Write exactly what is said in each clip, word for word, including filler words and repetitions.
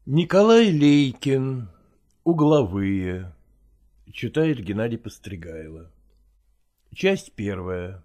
Николай Лейкин. Угловые. Читает Геннадий Постригайло. Часть первая.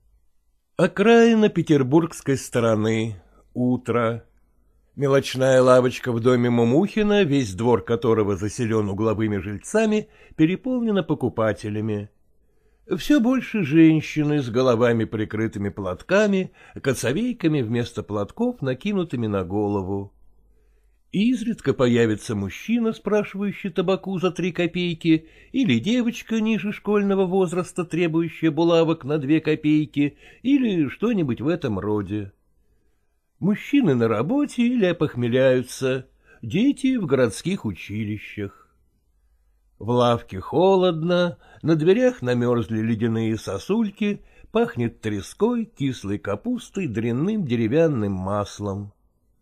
Окраина петербургской стороны. Утро. Мелочная лавочка в доме Мумухина, весь двор которого заселен угловыми жильцами, переполнена покупателями. Все больше женщины с головами, прикрытыми платками, коцовейками вместо платков, накинутыми на голову. Изредка появится мужчина, спрашивающий табаку за три копейки, или девочка ниже школьного возраста, требующая булавок на две копейки, или что-нибудь в этом роде. Мужчины на работе или опохмеляются, дети в городских училищах. В лавке холодно, на дверях намерзли ледяные сосульки, пахнет треской, кислой капустой, дрянным деревянным маслом.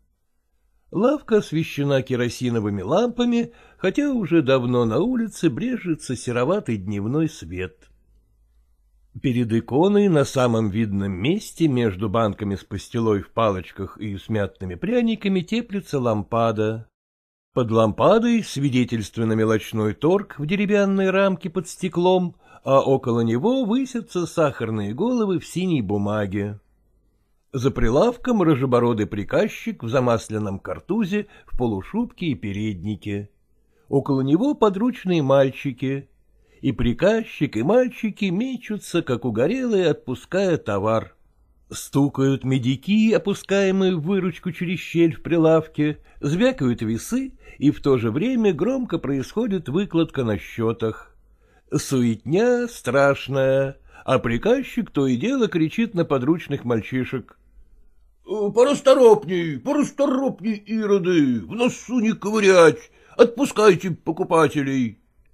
Лавка освещена керосиновыми лампами, хотя уже давно на улице брежется сероватый дневной свет. Перед иконой на самом видном месте между банками с пастилой в палочках и с мятными пряниками теплится лампада. Под лампадой свидетельственно-мелочной торг в деревянной рамке под стеклом, а около него высятся сахарные головы в синей бумаге. За прилавком рыжебородый приказчик в замасленном картузе, в полушубке и переднике. Около него подручные мальчики. И приказчик, и мальчики мечутся, как угорелые, отпуская товар. Стукают медики, опускаемые в выручку через щель в прилавке, звякают весы, и в то же время громко происходит выкладка на счетах. Суетня страшная, а приказчик то и дело кричит на подручных мальчишек: — Порасторопней, порасторопней, ироды, в носу не ковырять, отпускайте покупателей.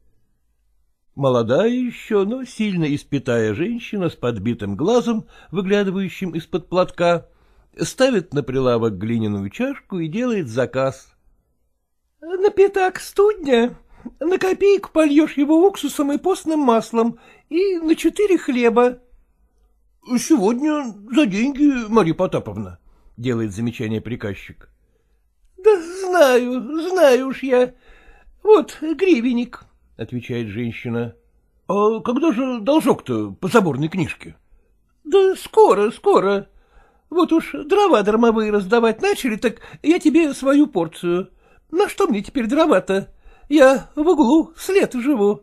Молодая еще, но сильно испитая женщина с подбитым глазом, выглядывающим из-под платка, ставит на прилавок глиняную чашку и делает заказ. — На пятак студня, на копейку польешь его уксусом и постным маслом, и на четыре хлеба. — Сегодня за деньги, Марья Потаповна, — делает замечание приказчик. — Да знаю, знаю уж я. Вот гривенник, — отвечает женщина. — А когда же должок-то по заборной книжке? — Да скоро, скоро. Вот уж дрова дармовые раздавать начали, так я тебе свою порцию. На что мне теперь дрова-то? Я в углу след живу.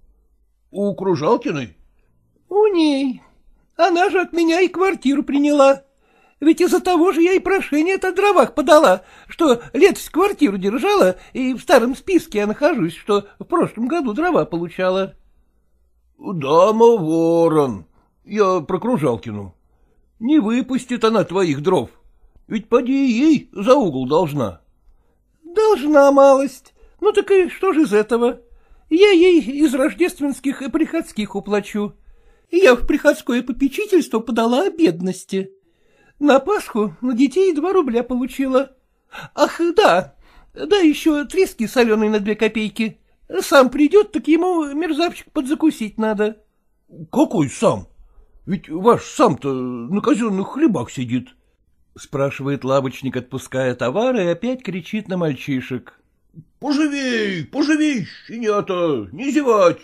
— У Кружалкиной? — У ней. Она же от меня и квартиру приняла. Ведь из-за того же я и прошение-то о дровах подала, что летось квартиру держала, и в старом списке я нахожусь, что в прошлом году дрова получала. — Дама ворон, я про Кружалкину. Не выпустит она твоих дров, ведь поди ей за угол должна. — Должна малость. Ну так и что же из этого? Я ей из рождественских и приходских уплачу. Я в приходское попечительство подала о бедности. На Пасху на детей два рубля получила. Ах, да, да еще трески соленые на две копейки. Сам придет, так ему мерзавчик подзакусить надо. — Какой сам? Ведь ваш сам-то на казенных хлебах сидит, — спрашивает лавочник, отпуская товар, и опять кричит на мальчишек. — Поживей, поживей, щенята, не зевать.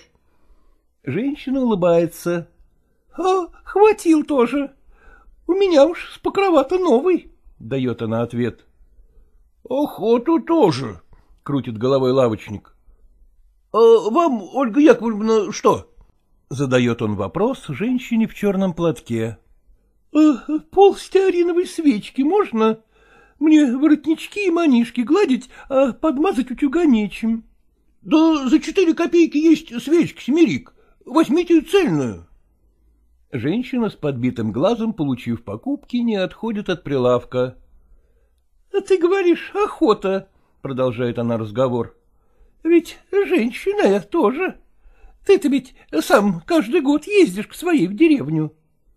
Женщина улыбается. — А, хватил тоже. У меня уж с покрова-то новый, — дает она ответ. — Охоту тоже, — крутит головой лавочник. — А вам, Ольга Яковлевна, что? — задает он вопрос женщине в черном платке. «Э, — Пол стеариновой свечки можно? Мне воротнички и манишки гладить, а подмазать утюга нечем. — Да за четыре копейки есть свечка, семерик. Возьмите цельную. Женщина с подбитым глазом, получив покупки, не отходит от прилавка. — А ты говоришь, охота, — продолжает она разговор. — Ведь женщина я тоже. Ты-то ведь сам каждый год ездишь к своей в деревню.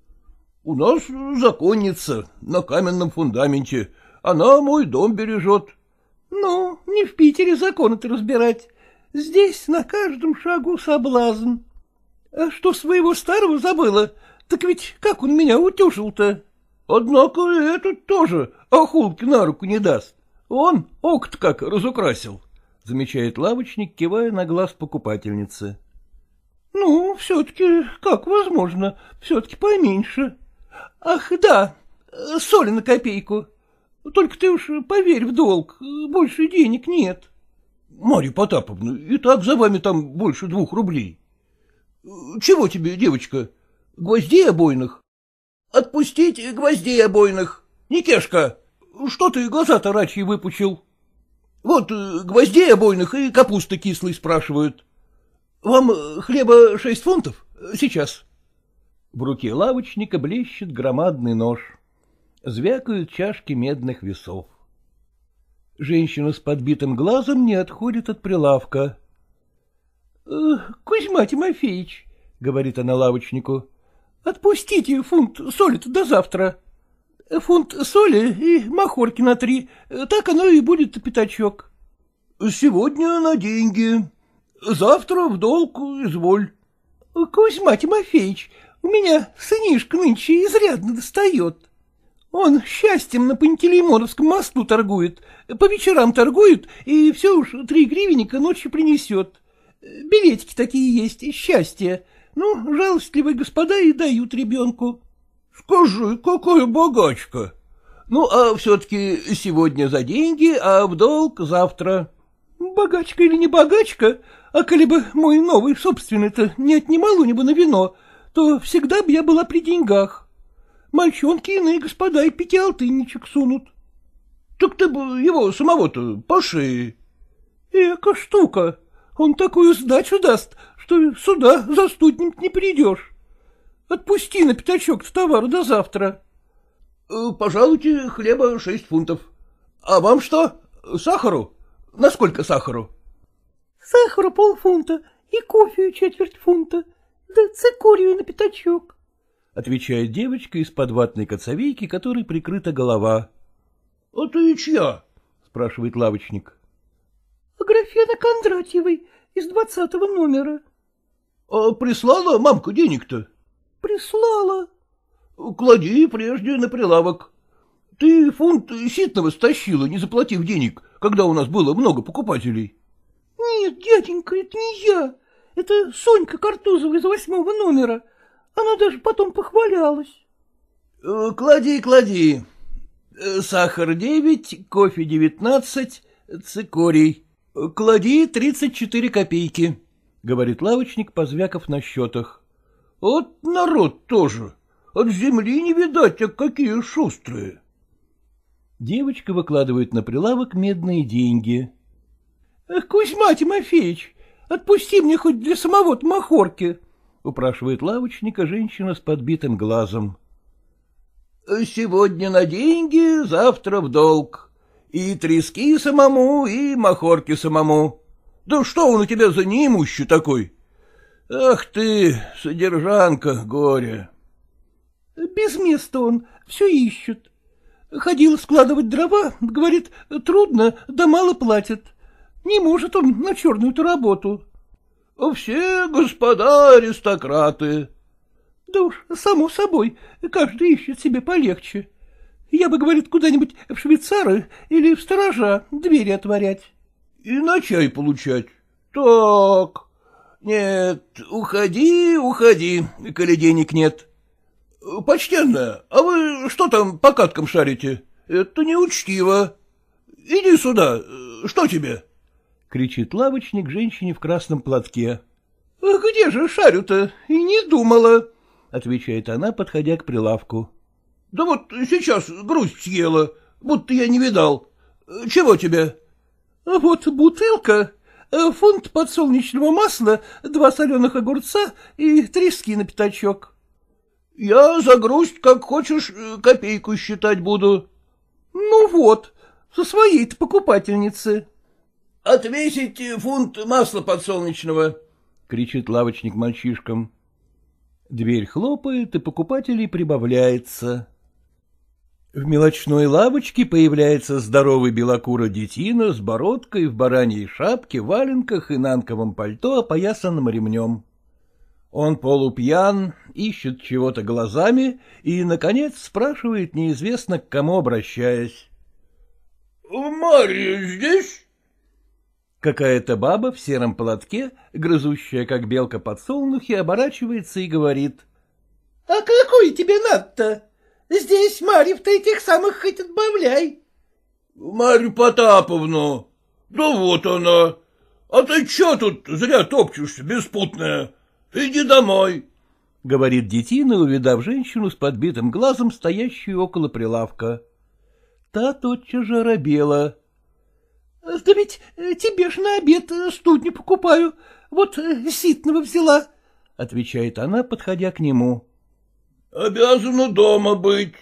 — У нас законница на каменном фундаменте. Она мой дом бережет. — Ну, не в Питере законы-то разбирать. Здесь на каждом шагу соблазн. А что своего старого забыла? Так ведь как он меня утюжил-то? Однако этот тоже охулки на руку не даст. Он окт как разукрасил, — замечает лавочник, кивая на глаз покупательницы. — Ну, все-таки как возможно, все-таки поменьше. Ах, да, соли на копейку. Только ты уж поверь в долг, больше денег нет. — Марья Потаповна, и так за вами там больше двух рублей. — Чего тебе, девочка, гвоздей обойных? — Отпустить гвоздей обойных. Никешка, что ты глаза-то рачьи выпучил? Вот гвоздей обойных и капусты кислой спрашивают. Вам хлеба шесть фунтов? Сейчас. В руке лавочника блещет громадный нож. Звякают чашки медных весов. Женщина с подбитым глазом не отходит от прилавка. — Кузьма Тимофеевич, — говорит она лавочнику, — отпустите фунт соли-то до завтра. Фунт соли и махорки на три, так оно и будет пятачок. — Сегодня на деньги, завтра в долг изволь. — Кузьма Тимофеевич, у меня сынишка нынче изрядно достает. Он счастьем на Пантелеймоновском мосту торгует, по вечерам торгует, и все уж три гривенника ночью принесет. Билетики такие есть, счастье. Ну, жалостливые господа и дают ребенку. — Скажи, какая богачка. Ну, а все-таки сегодня за деньги, а в долг завтра. — Богачка или не богачка, а коли бы мой новый собственный-то не отнимал у него на вино, то всегда бы я была при деньгах. Мальчонки иные господа и пятиалтынничек сунут. — Так ты бы его самого-то по шее. — Эка штука, он такую сдачу даст, что сюда за студнем не придешь. Отпусти на пятачок товару до завтра. — Пожалуйте, хлеба шесть фунтов. А вам что, сахару? Насколько сахару? — Сахару полфунта и кофею четверть фунта, да цикорию на пятачок, — отвечает девочка из-под ватной коцовейки, которой прикрыта голова. — А ты чья? — спрашивает лавочник. — Аграфена Кондратьевой из двадцатого номера. — А прислала мамка денег-то? — Прислала. — Клади прежде на прилавок. Ты фунт ситного стащила, не заплатив денег, когда у нас было много покупателей. — Нет, дяденька, это не я. Это Сонька Картузова из восьмого номера. Она даже потом похвалялась. — Клади, клади. Сахар девять, кофе девятнадцать, цикорий. Клади тридцать четыре копейки, — говорит лавочник, позвяков на счетах. — Вот народ тоже. От земли не видать, а какие шустрые. Девочка выкладывает на прилавок медные деньги. — Кузьма Тимофеевич, отпусти мне хоть для самого-то махорки, — упрашивает лавочника женщина с подбитым глазом. — Сегодня на деньги, завтра в долг. И трески самому, и махорки самому. Да что он у тебя за неимущий такой? Ах ты, содержанка, горе. Без места он, все ищет. Ходил складывать дрова, говорит, трудно, да мало платят. Не может он на черную-то работу. Все господа аристократы. Да уж, само собой, каждый ищет себе полегче. Я бы, говорит, куда-нибудь в швейцары или в сторожа двери отворять. И на чай получать. Так, нет, уходи, уходи, коли денег нет. Почтенная, а вы что там по каткам шарите? Это неучтиво. Иди сюда, что тебе? — кричит лавочник женщине в красном платке. — Где же шарю-то? И не думала, — отвечает она, подходя к прилавку. — Да вот сейчас грусть съела, будто я не видал. Чего тебе? — Вот бутылка, фунт подсолнечного масла, два соленых огурца и трески на пятачок. — Я за грусть, как хочешь, копейку считать буду. — Ну вот, со своей-то покупательницы. — Отвесить фунт масла подсолнечного, — кричит лавочник мальчишкам. Дверь хлопает, и покупателей прибавляется. В мелочной лавочке появляется здоровый белокурый детина с бородкой в бараньей шапке, валенках и нанковом пальто, опоясанным ремнем. Он полупьян, ищет чего-то глазами и, наконец, спрашивает неизвестно к кому обращаясь. — Марья здесь? Какая-то баба в сером платке, грызущая, как белка подсолнухи, оборачивается и говорит. — А какой тебе надо-то? Здесь Марьев-то этих самых хоть отбавляй. — Марью Потаповну. Да вот она. А ты чё тут зря топчешься, беспутная? Иди домой. — говорит детина, увидав женщину с подбитым глазом, стоящую около прилавка. Та тотчас же робела. — Да ведь тебе ж на обед студню покупаю, вот ситного взяла, — отвечает она, подходя к нему. — Обязана дома быть.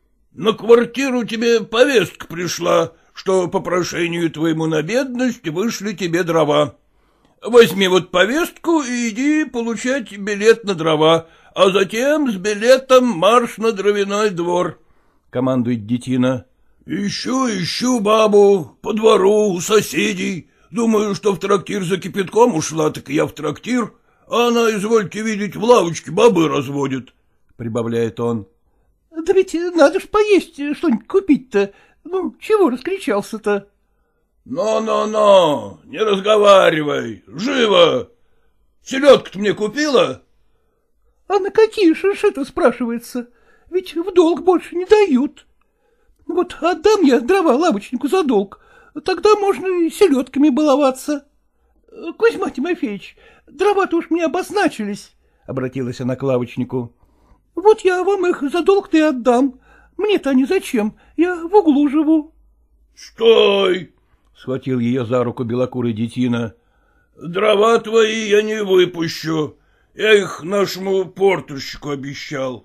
На квартиру тебе повестка пришла, что по прошению твоему на бедность вышли тебе дрова. Возьми вот повестку и иди получать билет на дрова, а затем с билетом марш на дровяной двор, — командует детина. — Ищу, ищу бабу по двору у соседей. Думаю, что в трактир за кипятком ушла, так я в трактир, а она, извольте видеть, в лавочке бабы разводит, — прибавляет он. — Да ведь надо ж поесть что-нибудь купить-то. Ну, чего раскричался-то? — Но-но-но, не разговаривай, живо! Селедку-то мне купила? — А на какие шиши-то, спрашивается? Ведь в долг больше не дают. Вот отдам я дрова лавочнику за долг, тогда можно и селедками баловаться. — Кузьма Тимофеевич, дрова-то уж мне обозначились, — обратилась она к лавочнику. — Вот я вам их за долг-то и отдам. Мне-то они зачем? Я в углу живу. — Стой! — схватил ее за руку белокурый детина. — Дрова твои я не выпущу. Я их нашему портурщику обещал.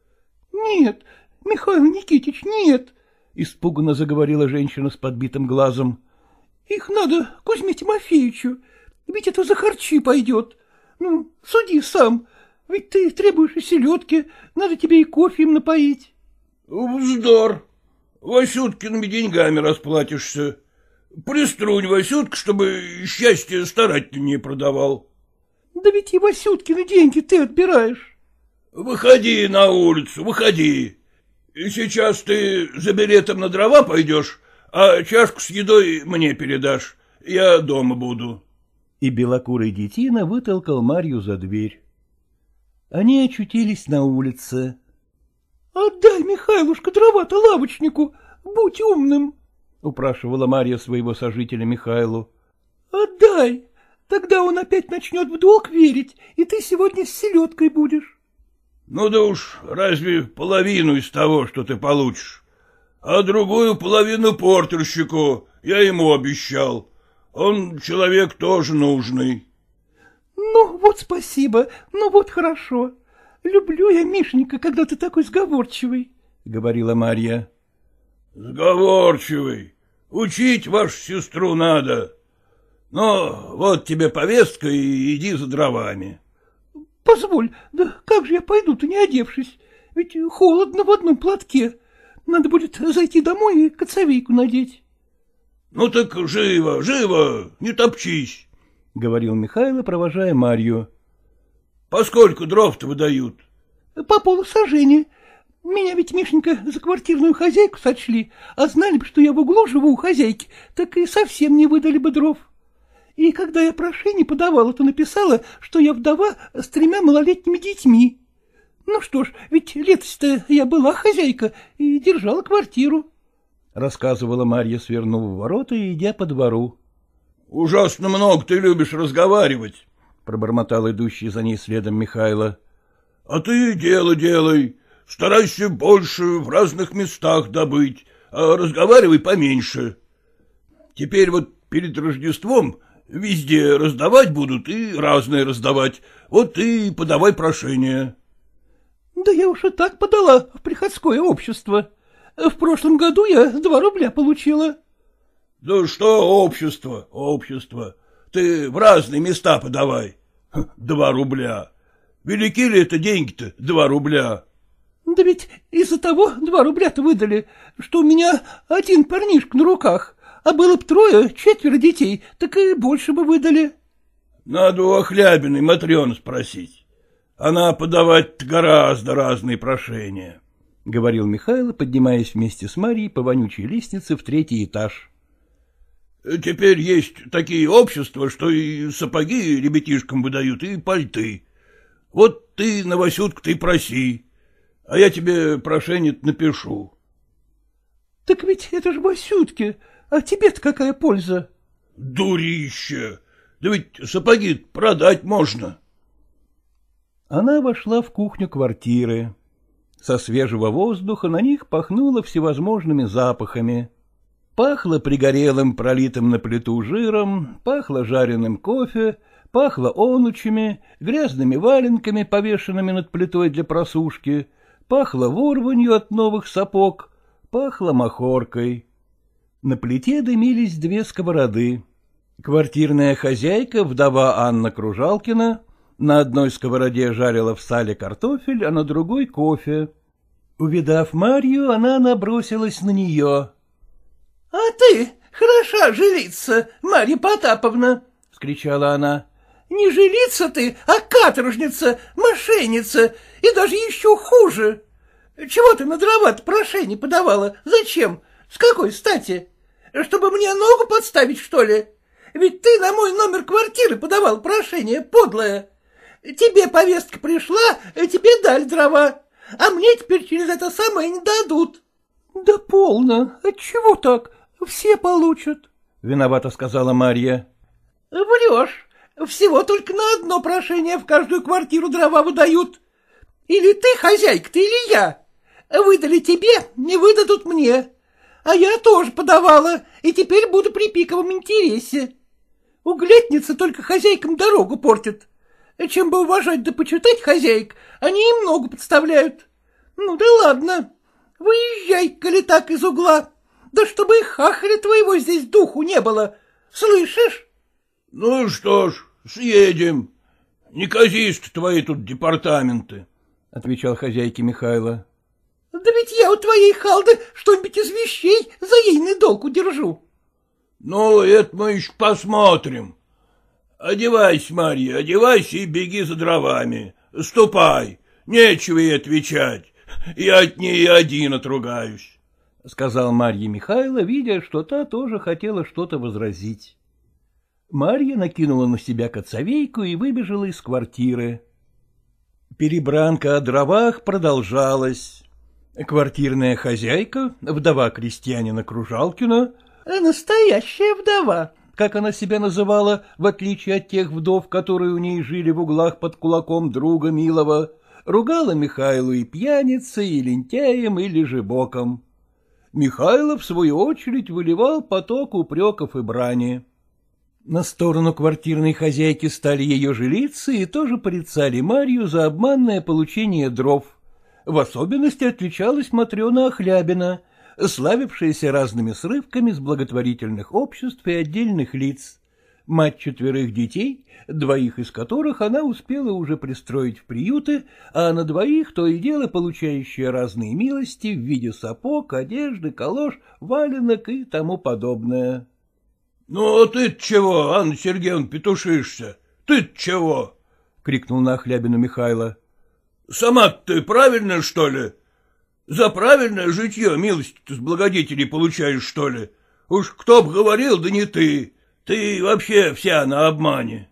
— Нет, Михаил Никитич, нет, — испуганно заговорила женщина с подбитым глазом. — Их надо Кузьме Тимофеевичу, ведь это за харчи пойдет. Ну, суди сам, ведь ты требуешь и селедки, надо тебе и кофе им напоить. — Вздор! Васюткиными деньгами расплатишься. Приструнь Васютка, чтобы счастье старательнее продавал. — Да ведь и Васюткины деньги ты отбираешь. — Выходи на улицу, выходи. И сейчас ты за билетом на дрова пойдешь, а чашку с едой мне передашь. Я дома буду. И белокурый детина вытолкал Марью за дверь. Они очутились на улице. — Отдай, Михайлушка, дрова-то лавочнику, будь умным, — упрашивала Марья своего сожителя Михайлу. — Отдай, тогда он опять начнет в долг верить, и ты сегодня с селедкой будешь. — Ну да уж, разве половину из того, что ты получишь? А другую половину портурщику я ему обещал. Он человек тоже нужный. — Ну, вот спасибо, ну вот хорошо. Люблю я, Мишенька, когда ты такой сговорчивый, — говорила Марья. — Сговорчивый. Учить вашу сестру надо. Но вот тебе повестка, и иди за дровами. — Позволь, да как же я пойду-то, не одевшись? Ведь холодно в одном платке. Надо будет зайти домой и коцовейку надеть. — Ну так живо, живо, не топчись, — говорил Михайло, провожая Марью. — Поскольку дров-то выдают? — По полусажения. Меня ведь, Мишенька, за квартирную хозяйку сочли, а знали бы, что я в углу живу у хозяйки, так и совсем не выдали бы дров. И когда я прошение подавала, то написала, что я вдова с тремя малолетними детьми. Ну что ж, ведь летось-то я была хозяйка и держала квартиру, — рассказывала Марья, свернув в ворота и идя по двору. — Ужасно много ты любишь разговаривать, — пробормотал идущий за ней следом Михайло. — А ты дело делай, старайся больше в разных местах добыть, а разговаривай поменьше. Теперь вот перед Рождеством везде раздавать будут и разные раздавать, вот и подавай прошение. — Да я уж и так подала в приходское общество. В прошлом году я два рубля получила. — Да что общество, общество, ты в разные места подавай. Два рубля. Велики ли это деньги-то, два рубля? — Да ведь из-за того два рубля-то выдали, что у меня один парнишка на руках, а было б трое, четверо детей, так и больше бы выдали. — Надо у Охлябиной Матрёны спросить. Она подавать гораздо разные прошения. — говорил Михайло, поднимаясь вместе с Марьей по вонючей лестнице в третий этаж. — Теперь есть такие общества, что и сапоги ребятишкам выдают, и пальты. Вот ты на Васютку-то и проси, а я тебе прошение напишу. — Так ведь это ж Васютке, а тебе-то какая польза? — Дурище! Да ведь сапоги продать можно. Она вошла в кухню квартиры. Со свежего воздуха на них пахнуло всевозможными запахами. Пахло пригорелым, пролитым на плиту жиром, пахло жареным кофе, пахло онучами, грязными валенками, повешенными над плитой для просушки, пахло ворванью от новых сапог, пахло махоркой. На плите дымились две сковороды. Квартирная хозяйка, вдова Анна Кружалкина, на одной сковороде жарила в сале картофель, а на другой — кофе. Увидав Марью, она набросилась на нее. — А ты хороша жилица, Марья Потаповна! — вскричала она. — Не жилица ты, а каторжница, мошенница, и даже еще хуже. Чего ты на дрова-то прошение подавала? Зачем? С какой стати? Чтобы мне ногу подставить, что ли? Ведь ты на мой номер квартиры подавал прошение, подлая. Тебе повестка пришла, тебе дали дрова, а мне теперь через это самое не дадут. — Да полно, отчего так? Все получат, — виновато сказала Марья. — Врешь, всего только на одно прошение в каждую квартиру дрова выдают. Или ты хозяйка-то, или я. Выдали тебе, не выдадут мне. А я тоже подавала, и теперь буду при пиковом интересе. Углетница только хозяйкам дорогу портит. Чем бы уважать да почитать хозяек, они им ногу подставляют. Ну да ладно, выезжай, коли так, из угла. Да чтобы и хахаря твоего здесь духу не было. Слышишь? — Ну что ж, съедем. Неказисты твои тут департаменты, — отвечал хозяйке Михайло. — Да ведь я у твоей халды что-нибудь из вещей за ейный долг удержу. — Ну, это мы еще посмотрим. Одевайся, Марья, одевайся и беги за дровами. Ступай, нечего ей отвечать. Я от ней один отругаюсь, — сказал Марье Михайло, видя, что та тоже хотела что-то возразить. Марья накинула на себя кацавейку и выбежала из квартиры. Перебранка о дровах продолжалась. Квартирная хозяйка, вдова крестьянина Кружалкина, настоящая вдова, как она себя называла, в отличие от тех вдов, которые у ней жили в углах под кулаком друга милого, ругала Михайлу и пьяницей, и лентяем, и лежебоком. Михайло, в свою очередь, выливал поток упреков и брани. На сторону квартирной хозяйки стали ее жилицы и тоже порицали Марью за обманное получение дров. В особенности отличалась Матрена Охлябина, славившаяся разными срывками с благотворительных обществ и отдельных лиц, мать четверых детей, двоих из которых она успела уже пристроить в приюты, а на двоих то и дело получающая разные милости в виде сапог, одежды, калош, валенок и тому подобное. — Ну, а ты-то чего, Анна Сергеевна, петушишься? Ты-то чего? — крикнул на Охлябину Михайло. — Сама-то ты правильная, что ли? За правильное житье милости-то с благодетелей получаешь, что ли? Уж кто б говорил, да не ты. Ты вообще вся на обмане.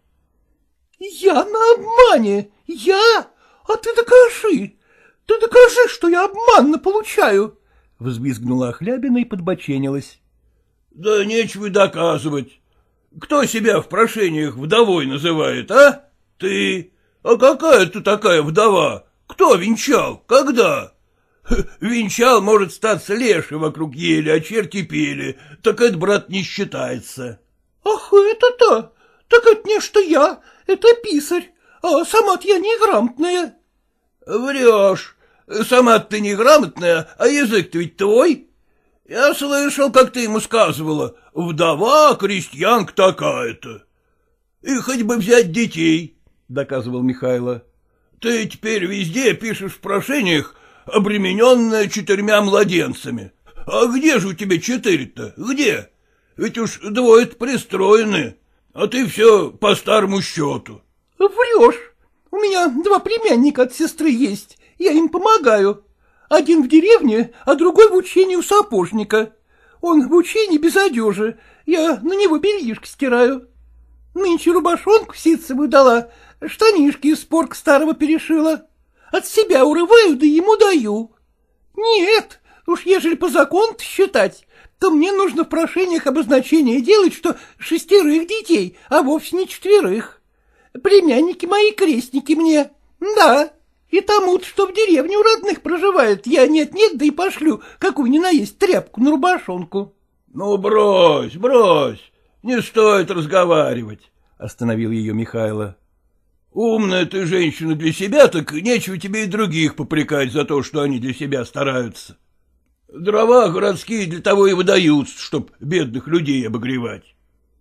— Я на обмане? Я? А ты докажи. Ты докажи, что я обманно получаю. — взвизгнула Охлябина и подбоченилась. — Да нечего и доказывать. Кто себя в прошениях вдовой называет, а? Ты. А какая ты такая вдова? Кто венчал? Когда? Венчал, может, статься леший вокруг ели, а черти пели. Так это, брат, не считается. — Ах, это-то! Так это не что я, это писарь, а сама-то я неграмотная. — Врешь. Сама-то ты неграмотная, а язык-то ведь твой. Я слышал, как ты ему сказывала, вдова, крестьянка такая-то. И хоть бы взять детей, — доказывал Михайло. Ты теперь везде пишешь в прошениях, обремененная четырьмя младенцами. А где же у тебя четыре-то? Где? Ведь уж двое-то пристроены, а ты все по старому счету. — Врешь. У меня два племянника от сестры есть, я им помогаю. Один в деревне, а другой в учении у сапожника. Он в учении без одежи, я на него бельишко стираю. Нынче рубашонку ситцевую дала, штанишки из спорка старого перешила. От себя урываю, да ему даю. Нет, уж ежели по закону считать, то мне нужно в прошениях обозначение делать, что шестерых детей, а вовсе не четверых. Племянники мои крестники мне, да, и тому-то, что в деревне у родных проживает, я нет-нет, да и пошлю какую ни на есть тряпку на рубашонку. — Ну, брось, брось, не стоит разговаривать, — остановил ее Михайло. — Умная ты женщина для себя, так нечего тебе и других попрекать за то, что они для себя стараются. Дрова городские для того и выдаются, чтоб бедных людей обогревать.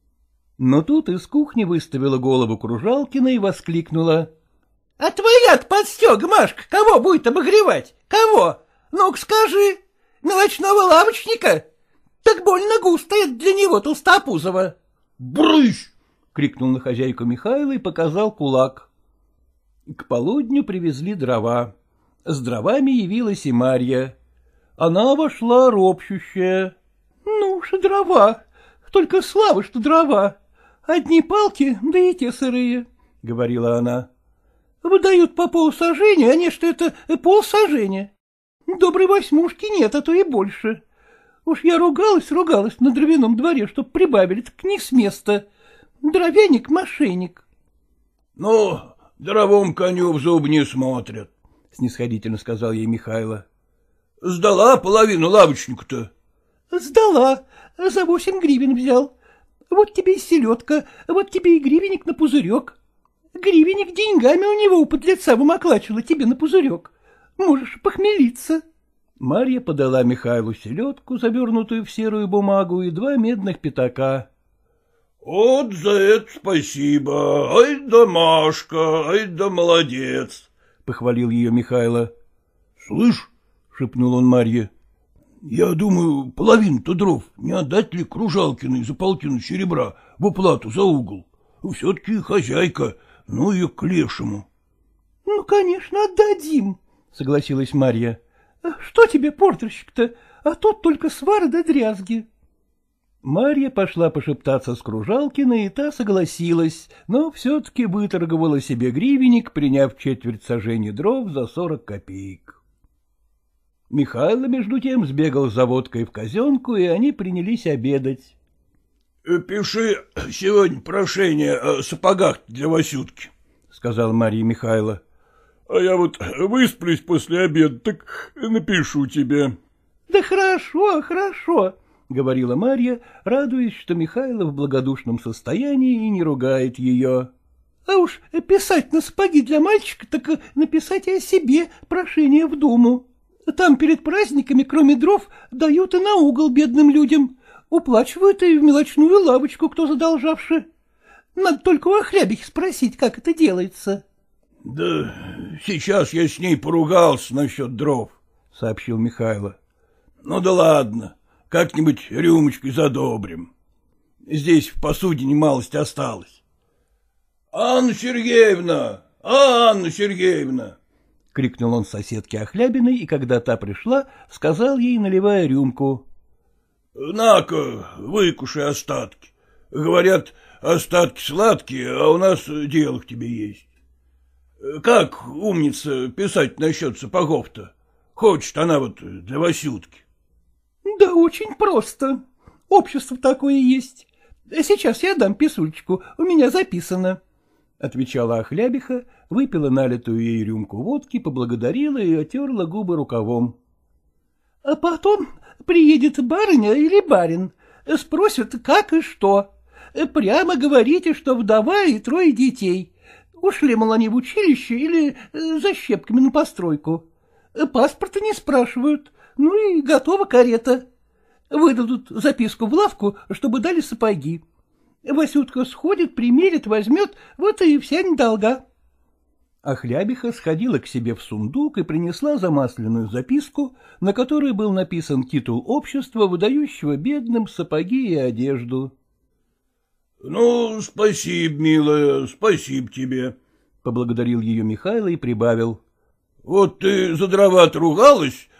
Но тут из кухни выставила голову Кружалкина и воскликнула. — А твоя-то подстега, Машка, кого будет обогревать? Кого? Ну-ка скажи, молочного лавочника? Так больно густо это для него Толстопузова. — Брысь! — крикнул на хозяйку Михайло и показал кулак. К полудню привезли дрова. С дровами явилась и Марья. Она вошла ропщущая. — Ну уж и дрова, только слава, что дрова. Одни палки, да и те сырые, — говорила она. — Выдают по полсажения, а не что это полсажения. Доброй восьмушки нет, а то и больше. Уж я ругалась, ругалась на дровяном дворе, чтоб прибавили, так не с места. Дровяник — мошенник. — Ну, дровом коню в зуб не смотрят, — снисходительно сказал ей Михайло. — Сдала половину лавочнику-то? — Сдала, за восемь гривен взял. Вот тебе и селедка, вот тебе и гривенник на пузырек. Гривенник деньгами у него у подлеца вымоклачила тебе на пузырек. Можешь похмелиться. Марья подала Михайлу селедку, завернутую в серую бумагу, и два медных пятака. — Вот за это спасибо, ай да Машка, ай да молодец, — похвалил ее Михайло. — Слышь, — шепнул он Марье, — я думаю, половину-то дров не отдать ли Кружалкиной за полтину серебра в уплату за угол? Все-таки хозяйка, ну ее к лешему. — Ну, конечно, отдадим, — согласилась Марья. — Что тебе, портерщик-то, а тут только свары да дрязги. Марья пошла пошептаться с Кружалкиной, и та согласилась, но все-таки выторговала себе гривенник, приняв четверть сажени дров за сорок копеек. Михайло, между тем, сбегал за водкой в казенку, и они принялись обедать. — Пиши сегодня прошение о сапогах для Васютки, — сказал Марье Михайло. — А я вот высплюсь после обеда, так напишу тебе. — Да хорошо, хорошо, — говорила Марья, радуясь, что Михайло в благодушном состоянии и не ругает ее. — А уж писать на сапоги для мальчика, так написать и о себе прошение в Думу. Там перед праздниками, кроме дров, дают и на угол бедным людям. Уплачивают и в мелочную лавочку, кто задолжавший. Надо только у Охрябихи спросить, как это делается. — Да сейчас я с ней поругался насчет дров, — сообщил Михайло. — Ну да ладно, как-нибудь рюмочкой задобрим. Здесь в посудине малость осталось. — Анна Сергеевна! Анна Сергеевна! — крикнул он соседке Охлябиной, и когда та пришла, сказал ей, наливая рюмку. — На-ка, выкушай остатки. Говорят, остатки сладкие, а у нас дело к тебе есть. Как умница писать насчет сапогов-то? Хочет она вот для Васютки. — Да очень просто. Общество такое есть. Сейчас я дам писульчику, у меня записано. — отвечала Охлябиха, выпила налитую ей рюмку водки, поблагодарила и отерла губы рукавом. — А потом приедет барыня или барин, спросят, как и что. Прямо говорите, что вдова и трое детей. Ушли, мол, они в училище или за щепками на постройку. Паспорта не спрашивают, ну и готова карета. Выдадут записку в лавку, чтобы дали сапоги. Васютка сходит, примерит, возьмет, вот и вся недолга. Охлябиха сходила к себе в сундук и принесла замасленную записку, на которой был написан титул общества, выдающего бедным сапоги и одежду. — Ну, спасибо, милая, спасибо тебе, — поблагодарил ее Михайло и прибавил. — Вот ты за дрова ругалась,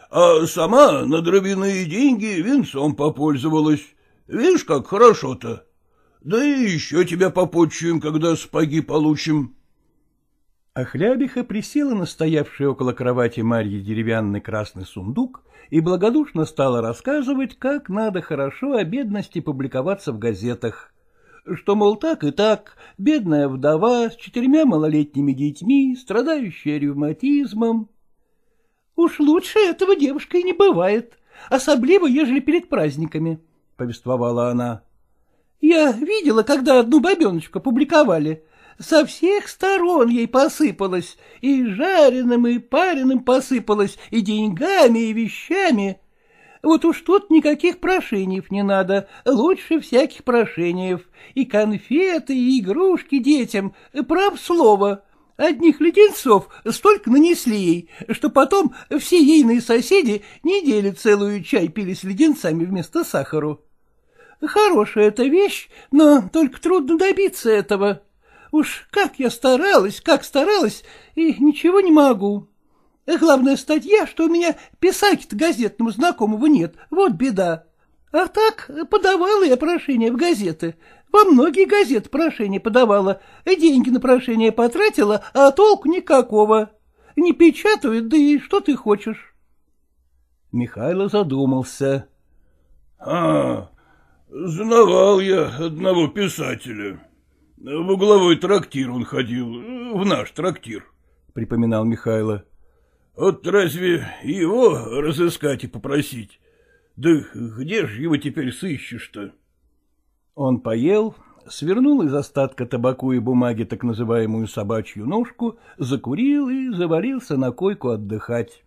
а сама на дровяные деньги венцом попользовалась. Видишь, как хорошо-то. Да и еще тебя попотчуем, когда сапоги получим. А Хлябиха присела на стоявший около кровати Марьи деревянный красный сундук и благодушно стала рассказывать, как надо хорошо о бедности публиковаться в газетах. Что, мол, так и так, бедная вдова с четырьмя малолетними детьми, страдающая ревматизмом. — Уж лучше этого девушка и не бывает, особливо, ежели перед праздниками, — повествовала она. — Я видела, когда одну бабеночку публиковали. Со всех сторон ей посыпалось, и жареным, и пареным посыпалось, и деньгами, и вещами. Вот уж тут никаких прошениев не надо, лучше всяких прошениев. И конфеты, и игрушки детям, прав слово. Одних леденцов столько нанесли ей, что потом все ейные соседи неделю целую чай пили с леденцами вместо сахару. Хорошая эта вещь, но только трудно добиться этого. Уж как я старалась, как старалась, и ничего не могу. Главная статья, что у меня писаки-то газетному знакомого нет, вот беда. А так подавала я прошение в газеты. Во многие газеты прошение подавала, деньги на прошение потратила, а толку никакого. Не печатают, да и что ты хочешь? Михайло задумался. — А, знавал я одного писателя. В угловой трактир он ходил, в наш трактир, — припоминал Михайло. Вот разве его разыскать и попросить? Да где же его теперь сыщешь-то? Он поел, свернул из остатка табаку и бумаги так называемую собачью ножку, закурил и завалился на койку отдыхать.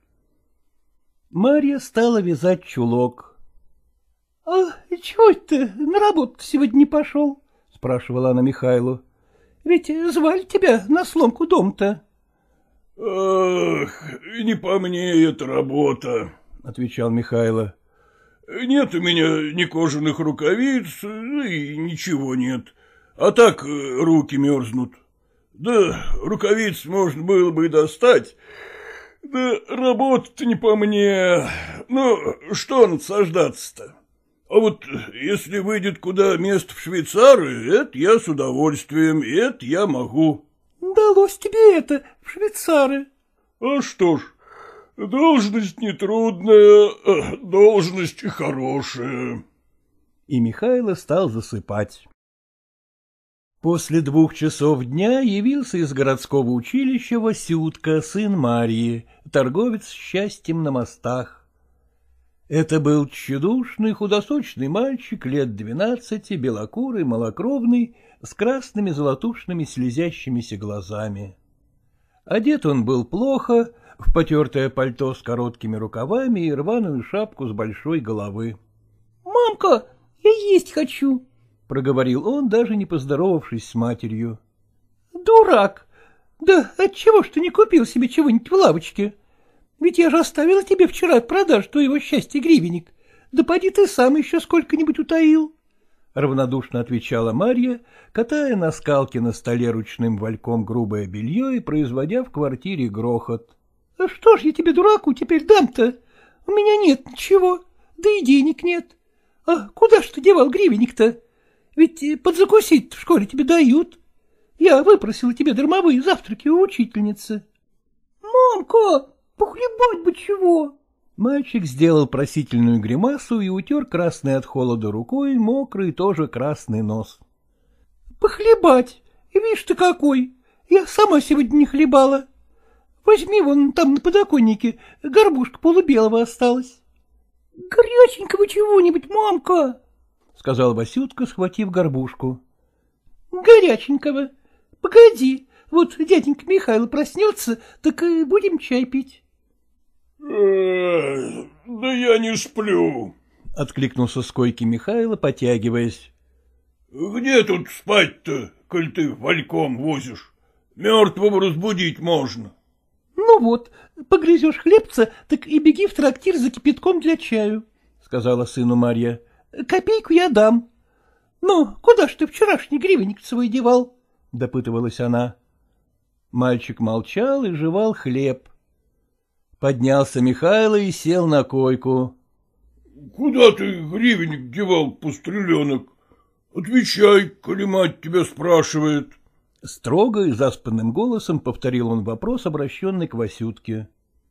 Марья стала вязать чулок. — А чего ты на работу сегодня не пошел? — спрашивала она Михайлу. — Ведь звали тебя на сломку дом-то. — Ах, не по мне эта работа, — отвечал Михайло. — Нет у меня ни кожаных рукавиц, и ничего нет. А так руки мерзнут. Да рукавиц можно было бы и достать. Да работа-то не по мне. Ну, что надсаждаться-то? А вот если выйдет куда место в швейцары, это я с удовольствием, и это я могу. — Далось тебе это, в швейцары. — А что ж, должность нетрудная, должность хорошая. И Михайло стал засыпать. После двух часов дня явился из городского училища Васютка, сын Марьи, торговец счастьем на мостах. Это был тщедушный, худосочный мальчик лет двенадцати, белокурый, малокровный, с красными золотушными слезящимися глазами. Одет он был плохо, в потертое пальто с короткими рукавами и рваную шапку с большой головы. — Мамка, я есть хочу, — проговорил он, даже не поздоровавшись с матерью. — Дурак! Да отчего ж ты не купил себе чего-нибудь в лавочке? Ведь я же оставила тебе вчера от продаж твоего счастья гривенник. Да поди ты сам еще сколько-нибудь утаил. — равнодушно отвечала Марья, катая на скалке на столе ручным вальком грубое белье и производя в квартире грохот. — А что ж я тебе, дураку, теперь дам-то? У меня нет ничего, да и денег нет. А куда ж ты девал гривенник-то? Ведь подзакусить в школе тебе дают. Я выпросила тебе дармовые завтраки у учительницы. — Мамка! Похлебать бы чего? Мальчик сделал просительную гримасу и утер красный от холода рукой мокрый тоже красный нос. — Похлебать? Видишь ты какой! Я сама сегодня не хлебала. Возьми вон там на подоконнике, горбушка полубелого осталась. — Горяченького чего-нибудь, мамка! — сказал Васютка, схватив горбушку. — Горяченького. Погоди, вот дяденька Михайло проснется, так и будем чай пить. — Да я не сплю, — откликнулся с койки Михайло, потягиваясь. — Где тут спать-то, коль ты вальком возишь? Мертвого разбудить можно. — Ну вот, погрызешь хлебца, так и беги в трактир за кипятком для чаю, — сказала сыну Марья. — Копейку я дам. — Ну, куда ж ты вчерашний гривенник свой девал? — допытывалась она. Мальчик молчал и жевал хлеб. Поднялся Михайло и сел на койку. — Куда ты гривенник девал, постреленок? Отвечай, коли мать тебя спрашивает. Строго и заспанным голосом повторил он вопрос, обращенный к Васютке.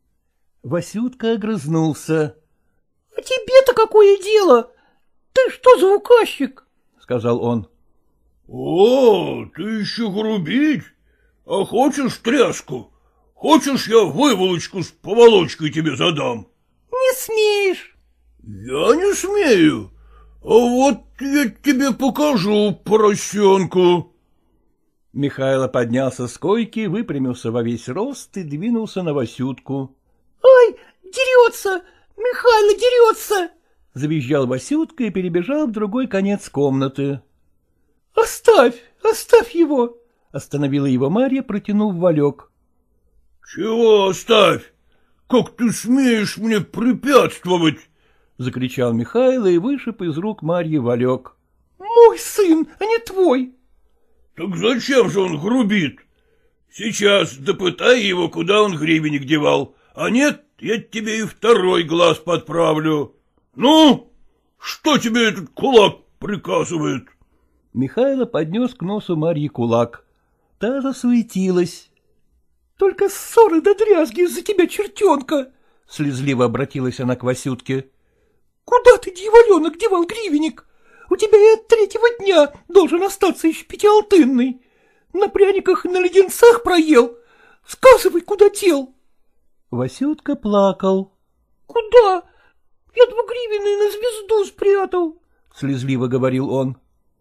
Васютка огрызнулся. — А тебе-то какое дело? Ты что за указчик? — сказал он. — О, ты еще грубить? А хочешь тряску? Хочешь, я выволочку с поволочкой тебе задам? — Не смеешь. — Я не смею. А вот я тебе покажу поросенку. Михайло поднялся с койки, выпрямился во весь рост и двинулся на Васютку. — Ай, дерется! Михайло дерется! — завизжал Васютка и перебежал в другой конец комнаты. — Оставь, оставь его! — остановила его Марья, протянув валек. — Чего оставь? Как ты смеешь мне препятствовать? — закричал Михайло и вышиб из рук Марьи валек. — Мой сын, а не твой! — Так зачем же он грубит? Сейчас допытай его, куда он гривенник девал, а нет, я тебе и второй глаз подправлю. Ну, что тебе этот кулак приказывает? Михайло поднес к носу Марьи кулак. Та засуетилась. — Только ссоры да дрязги из-за тебя, чертенка! — слезливо обратилась она к Васютке. — Куда ты, дьяволенок, девал гривенник? У тебя и от третьего дня должен остаться еще пятиалтынный. На пряниках и на леденцах проел. Сказывай, куда дел? Васютка плакал. — Куда? Я двугривенный на звезду спрятал, — слезливо говорил он.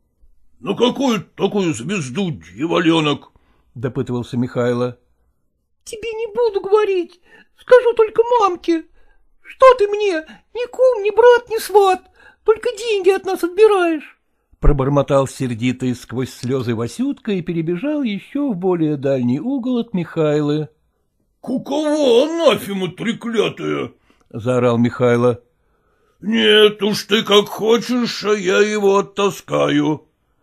— На какую такую звезду, дьяволенок? — допытывался Михайло. — Тебе не буду говорить, скажу только мамке. Что ты мне, ни кум, ни брат, ни сват, только деньги от нас отбираешь. Пробормотал сердито сквозь слезы Васютка и перебежал еще в более дальний угол от Михайлы. — Какова анафема треклятая? — заорал Михайло. — Нет уж ты как хочешь, а я его оттаскаю.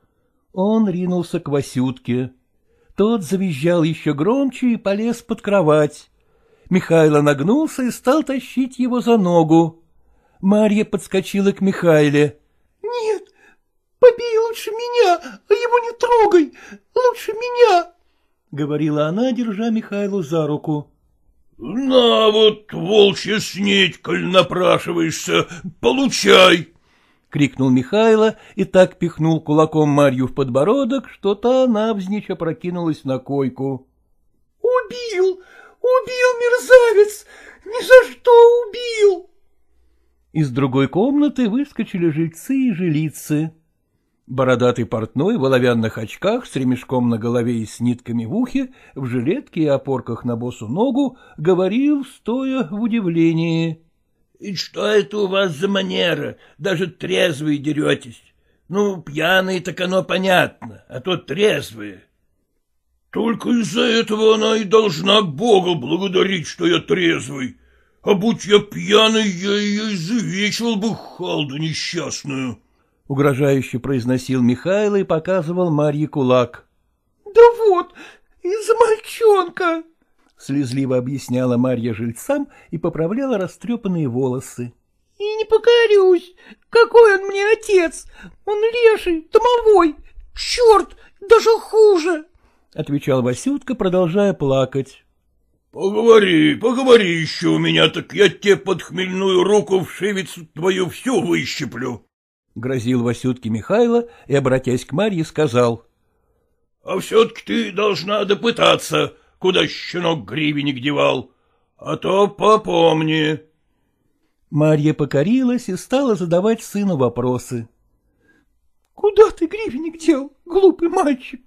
Он ринулся к Васютке. Тот завизжал еще громче и полез под кровать. Михайло нагнулся и стал тащить его за ногу. Марья подскочила к Михайле. — Нет, побей лучше меня, а его не трогай, лучше меня, — говорила она, держа Михайлу за руку. — На вот, волчья снедь, коль напрашиваешься, получай! — крикнул Михайло и так пихнул кулаком Марью в подбородок, что та навзничь опрокинулась на койку. — Убил! Убил, мерзавец! Ни за что убил! Из другой комнаты выскочили жильцы и жилицы. Бородатый портной в оловянных очках с ремешком на голове и с нитками в ухе, в жилетке и опорках на босу ногу, говорил, стоя в удивлении. — И что это у вас за манера? Даже трезвые деретесь. Ну, пьяные так оно понятно, а то трезвые. Только из-за этого она и должна Бога благодарить, что я трезвый. А будь я пьяный, я ее изувечил бы, халду несчастную. — угрожающе произносил Михайло и показывал Марье кулак. — Да вот, из-за мальчонка! — слезливо объясняла Марья жильцам и поправляла растрепанные волосы. — И не покорюсь, какой он мне отец! Он леший, домовой, черт, даже хуже! — отвечал Васютка, продолжая плакать. — Поговори, поговори еще у меня, так я тебе под хмельную руку вшивицу твою всю выщеплю. — грозил Васютке Михайло и, обратясь к Марье, сказал. — А все-таки ты должна допытаться, куда щенок гривенник девал, а то попомни. Марья покорилась и стала задавать сыну вопросы. — Куда ты гривенник дел, глупый мальчик?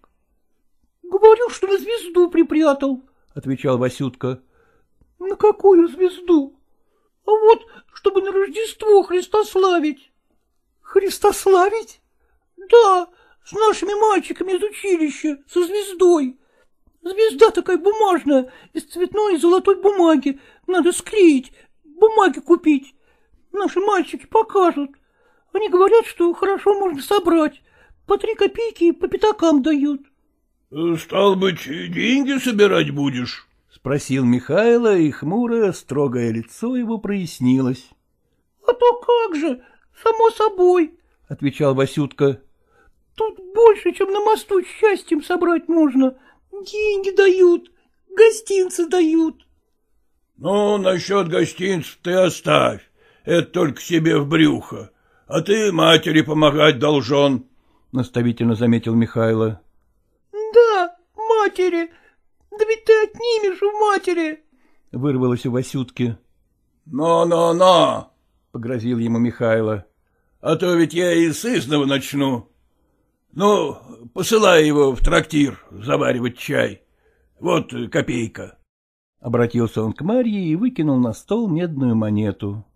— Говорю, что на звезду припрятал, — отвечал Васютка. — На какую звезду? — А вот, чтобы на Рождество Христа славить. — Христославить? — Да, с нашими мальчиками из училища, со звездой. Звезда такая бумажная, из цветной и золотой бумаги. Надо склеить, бумаги купить. Наши мальчики покажут. Они говорят, что хорошо можно собрать. По три копейки по пятакам дают. — Стал быть, деньги собирать будешь? — спросил Михайло, и хмурое, строгое лицо его прояснилось. — А то как же, само собой, — отвечал Васютка. — Тут больше, чем на мосту счастьем собрать можно. Деньги дают, гостинцы дают. — Ну, насчет гостинцев ты оставь, это только себе в брюхо, а ты матери помогать должен, — наставительно заметил Михайло. — Да, матери, да ведь ты отнимешь у матери, — вырвалось у Васютки. Но, но, но, — погрозил ему Михайло, — а то ведь я и сызнова начну. Ну, посылай его в трактир заваривать чай. Вот копейка. Обратился он к Марье и выкинул на стол медную монету.